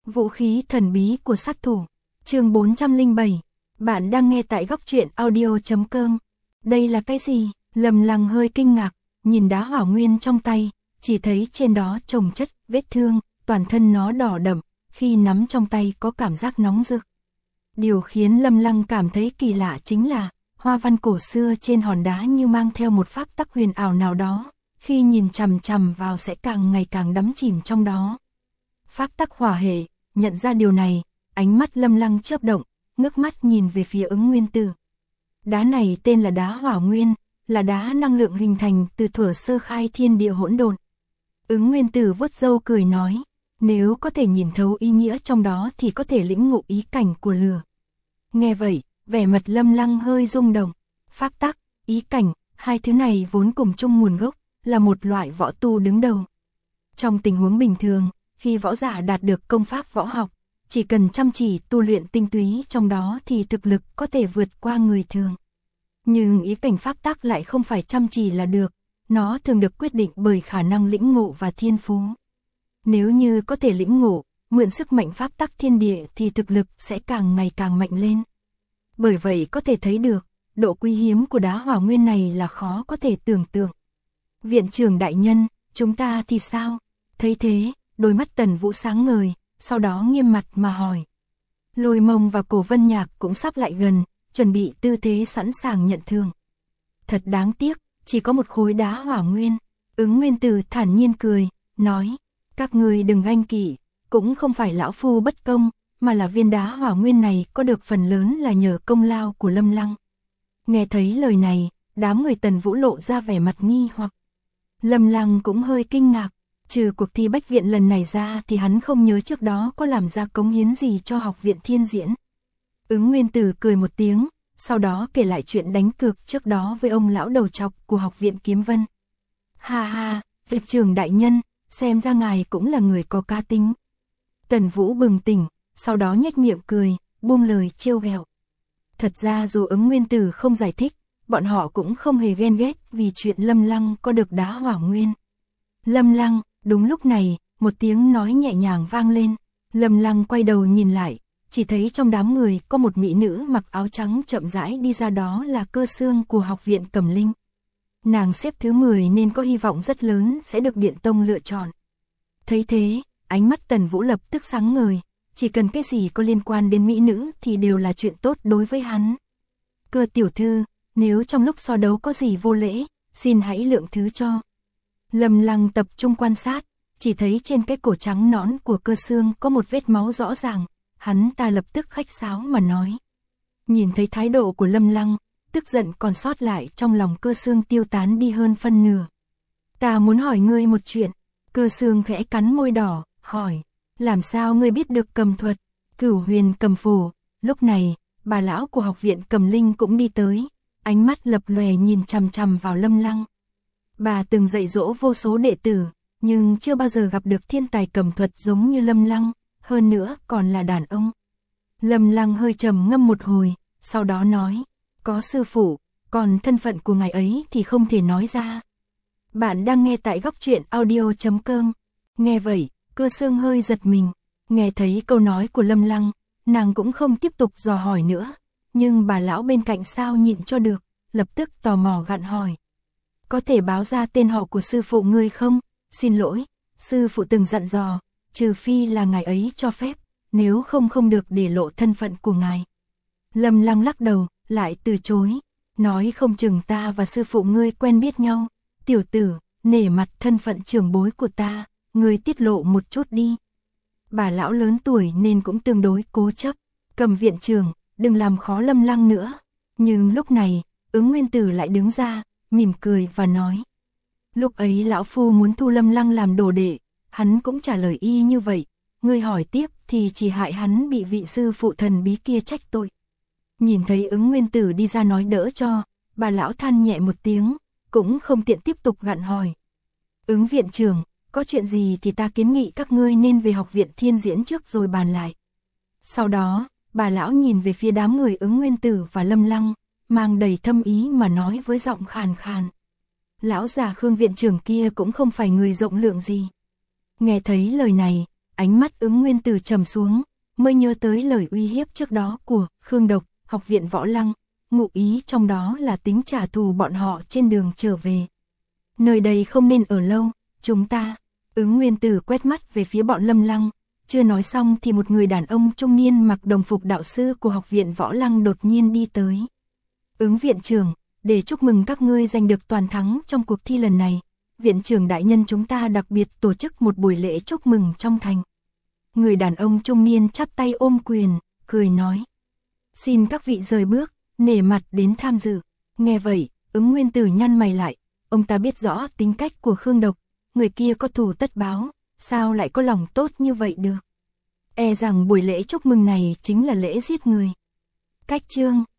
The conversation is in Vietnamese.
Vũ khí thần bí của sát thủ. Chương 407. Bạn đang nghe tại góc truyện audio.com. Đây là cái gì? Lâm Lăng hơi kinh ngạc, nhìn đá hỏa nguyên trong tay, chỉ thấy trên đó chồng chất vết thương, toàn thân nó đỏ đậm, khi nắm trong tay có cảm giác nóng rực. Điều khiến Lâm Lăng cảm thấy kỳ lạ chính là hoa văn cổ xưa trên hòn đá như mang theo một pháp tắc huyền ảo nào đó, khi nhìn chằm chằm vào sẽ càng ngày càng đắm chìm trong đó. Pháp tắc hỏa hệ, nhận ra điều này, ánh mắt Lâm Lăng chớp động, ngước mắt nhìn về phía Ứng Nguyên Tử. Đá này tên là đá hỏa nguyên, là đá năng lượng hình thành từ thuở sơ khai thiên địa hỗn độn. Ứng Nguyên Tử vuốt râu cười nói, nếu có thể nhìn thấu ý nghĩa trong đó thì có thể lĩnh ngộ ý cảnh của lửa. Nghe vậy, vẻ mặt Lâm Lăng hơi rung động. Pháp tắc, ý cảnh, hai thứ này vốn cùng chung nguồn gốc, là một loại võ tu đứng đầu. Trong tình huống bình thường, khi võ giả đạt được công pháp võ học, chỉ cần chăm chỉ tu luyện tinh túy trong đó thì thực lực có thể vượt qua người thường. Nhưng ý cảnh pháp tắc lại không phải chăm chỉ là được, nó thường được quyết định bởi khả năng lĩnh ngộ và thiên phú. Nếu như có thể lĩnh ngộ, mượn sức mạnh pháp tắc thiên địa thì thực lực sẽ càng ngày càng mạnh lên. Bởi vậy có thể thấy được, độ quý hiếm của đá hỏa nguyên này là khó có thể tưởng tượng. Viện trưởng đại nhân, chúng ta thì sao? Thấy thế, đôi mắt Tần Vũ sáng ngời, sau đó nghiêm mặt mà hỏi. Lôi Mông và Cổ Vân Nhạc cũng sắp lại gần, chuẩn bị tư thế sẵn sàng nhận thưởng. Thật đáng tiếc, chỉ có một khối đá hỏa nguyên. Ứng Nguyên Tử thản nhiên cười, nói, các người đừng ganh kỵ, cũng không phải lão phu bất công, mà là viên đá hỏa nguyên này có được phần lớn là nhờ công lao của Lâm Lăng. Nghe thấy lời này, đám người Tần Vũ lộ ra vẻ mặt nghi hoặc. Lâm Lăng cũng hơi kinh ngạc, trừ cuộc thi bách viện lần này ra thì hắn không nhớ trước đó có làm ra cống hiến gì cho học viện Thiên Diễn. Ứng Nguyên Tử cười một tiếng, sau đó kể lại chuyện đánh cược trước đó với ông lão đầu trọc của học viện Kiếm Vân. Ha ha, viện trưởng đại nhân, xem ra ngài cũng là người có cá tính. Tần Vũ bừng tỉnh, sau đó nhếch miệng cười, buông lời trêu ghẹo. Thật ra dù Ứng Nguyên Tử không giải thích, bọn họ cũng không hề ghen ghét vì chuyện Lâm Lăng có được đá hỏa nguyên. Lâm Lăng, đúng lúc này, một tiếng nói nhẹ nhàng vang lên. Lâm Lăng quay đầu nhìn lại, chỉ thấy trong đám người có một mỹ nữ mặc áo trắng chậm rãi đi ra, đó là Cơ Xương của học viện Cầm Linh. Nàng xếp thứ 10 nên có hy vọng rất lớn sẽ được Điện Tông lựa chọn. Thấy thế, ánh mắt Tần Vũ lập tức sáng ngời, chỉ cần cái gì có liên quan đến mỹ nữ thì đều là chuyện tốt đối với hắn. Cơ tiểu thư, nếu trong lúc so đấu có gì vô lễ, xin hãy lượng thứ cho. Lâm Lăng tập trung quan sát, chỉ thấy trên cái cổ trắng nõn của Cơ Xương có một vết máu rõ ràng, hắn ta lập tức khách sáo mà nói. Nhìn thấy thái độ của Lâm Lăng, tức giận còn sót lại trong lòng Cơ Xương tiêu tán đi hơn phân nửa. Ta muốn hỏi ngươi một chuyện. Cơ Xương khẽ cắn môi đỏ, hỏi, làm sao ngươi biết được cầm thuật, Cửu Huyền Cầm Phù? Lúc này, bà lão của học viện Cầm Linh cũng đi tới, ánh mắt lập lòe nhìn chằm chằm vào Lâm Lăng. Bà từng dạy dỗ vô số đệ tử, nhưng chưa bao giờ gặp được thiên tài cầm thuật giống như Lâm Lăng, hơn nữa còn là đàn ông. Lâm Lăng hơi trầm ngâm một hồi, sau đó nói, có sư phụ, còn thân phận của ngài ấy thì không thể nói ra. Bạn đang nghe tại góc truyện audio.com. Nghe vậy, Cơ Xương hơi giật mình, nghe thấy câu nói của Lâm Lăng, nàng cũng không tiếp tục dò hỏi nữa, nhưng bà lão bên cạnh sao nhịn cho được, lập tức tò mò gặn hỏi. Có thể báo ra tên họ của sư phụ ngươi không? Xin lỗi, sư phụ từng dặn dò, trừ phi là ngài ấy cho phép, nếu không không được để lộ thân phận của ngài. Lâm Lăng lắc đầu, lại từ chối, nói không chừng ta và sư phụ ngươi quen biết nhau. Tiểu tử, nể mặt thân phận trưởng bối của ta, ngươi tiết lộ một chút đi. Bà lão lớn tuổi nên cũng tương đối cố chấp. Cầm viện trưởng, đừng làm khó Lâm Lăng nữa. Nhưng lúc này, Ứng Nguyên Tử lại đứng ra, mỉm cười và nói. Lúc ấy lão phu muốn thu Lâm Lăng làm đồ đệ, hắn cũng trả lời y như vậy. Ngươi hỏi tiếp thì chỉ hại hắn bị vị sư phụ thần bí kia trách tội. Nhìn thấy Ứng Nguyên Tử đi ra nói đỡ cho, bà lão than nhẹ một tiếng, cũng không tiện tiếp tục gặn hỏi. Ứng viện trưởng, có chuyện gì thì ta kiến nghị các ngươi nên về học viện Thiên Diễn trước rồi bàn lại. Sau đó, bà lão nhìn về phía đám người Ứng Nguyên Tử và Lâm Lăng, mang đầy thâm ý mà nói với giọng khàn khàn. Lão già Khương viện trưởng kia cũng không phải người rộng lượng gì. Nghe thấy lời này, ánh mắt Ứng Nguyên Tử trầm xuống, mới nhớ tới lời uy hiếp trước đó của Khương Độc, học viện Võ Lăng, ngụ ý trong đó là tính trả thù bọn họ trên đường trở về. Nơi đây không nên ở lâu, chúng ta. Ứng Nguyên Tử quét mắt về phía bọn Lâm Lăng, chưa nói xong thì một người đàn ông trung niên mặc đồng phục đạo sư của học viện Võ Lăng đột nhiên đi tới. Ứng viện trưởng, để chúc mừng các ngươi giành được toàn thắng trong cuộc thi lần này, viện trưởng đại nhân chúng ta đặc biệt tổ chức một buổi lễ chúc mừng trong thành. Người đàn ông trung niên chắp tay ôm quyền, cười nói. Xin các vị rời bước, nể mặt đến tham dự. Nghe vậy, Ứng Nguyên Tử nhăn mày lại, ông ta biết rõ tính cách của Khương Độc, người kia có thù tất báo, sao lại có lòng tốt như vậy được. E rằng buổi lễ chúc mừng này chính là lễ giết người. Cách chương